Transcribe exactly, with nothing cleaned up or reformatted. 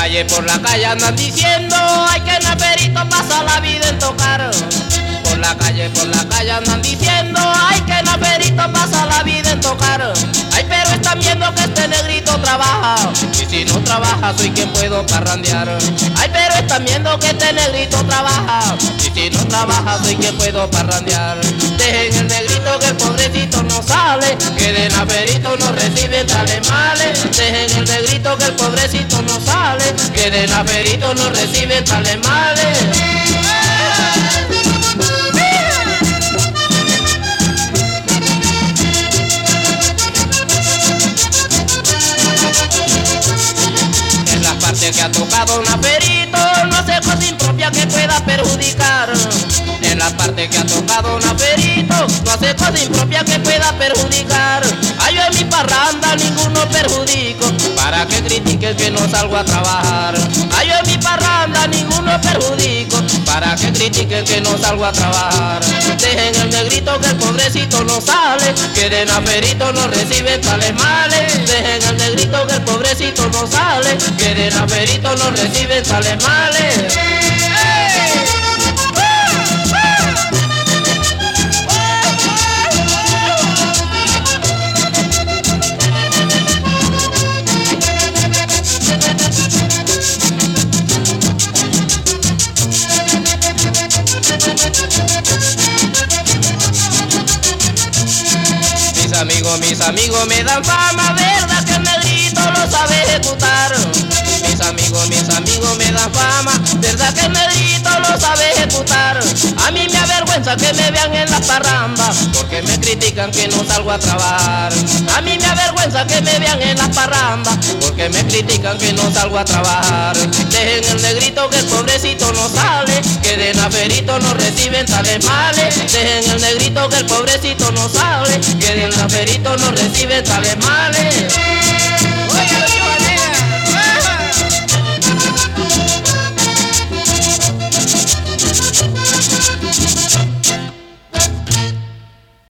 calle, por la calle andan diciendo, ay, que Naferito pasa la vida en tocar. Por la calle, por la calle andan diciendo, ay, que Naferito pasa la vida en tocar. Ay, pero están viendo que este negrito trabaja, y si no trabaja soy quien puedo parrandear. Ay, pero están viendo que este negrito trabaja, y si no trabaja soy quien puedo parrandear. Dejen el negrito que el pobrecito no sale, que de Naferito no reciben tales males. Dejen el negrito que el pobrecito no sale, que de Naferito no reciben tales males. Que ha tocado Naferito, no hace cosa impropia que pueda perjudicar. En la parte que ha tocado Naferito, no hace cosa impropia que pueda perjudicar. Ay, yo en mi parranda ninguno perjudico, para que critiquen que no salgo a trabajar. Ay, yo en mi parranda ninguno perjudico, para que critiquen que no salgo a trabajar. Dejen el negrito que el pobrecito no sale, que de Naferito no recibe tales males. Dejen el negrito que el pobrecito no sale, que de Naferito no recibe tales males. Mis amigos, mis amigos me dan fama, verdad que el negrito lo sabe ejecutar. Mis amigos, mis amigos me dan fama, verdad que el negrito lo sabe ejecutar. A mí me avergüenza que me vean en las parrandas, porque me critican que no salgo a trabajar. A mí me avergüenza que me vean en las parrandas, porque me critican que no salgo a trabajar. Dejen el negrito que el pobrecito no sale, que de Naferito no reciben tales males. Dejen el negrito que el pobrecito no sale, que de Naferito no reciben tales males.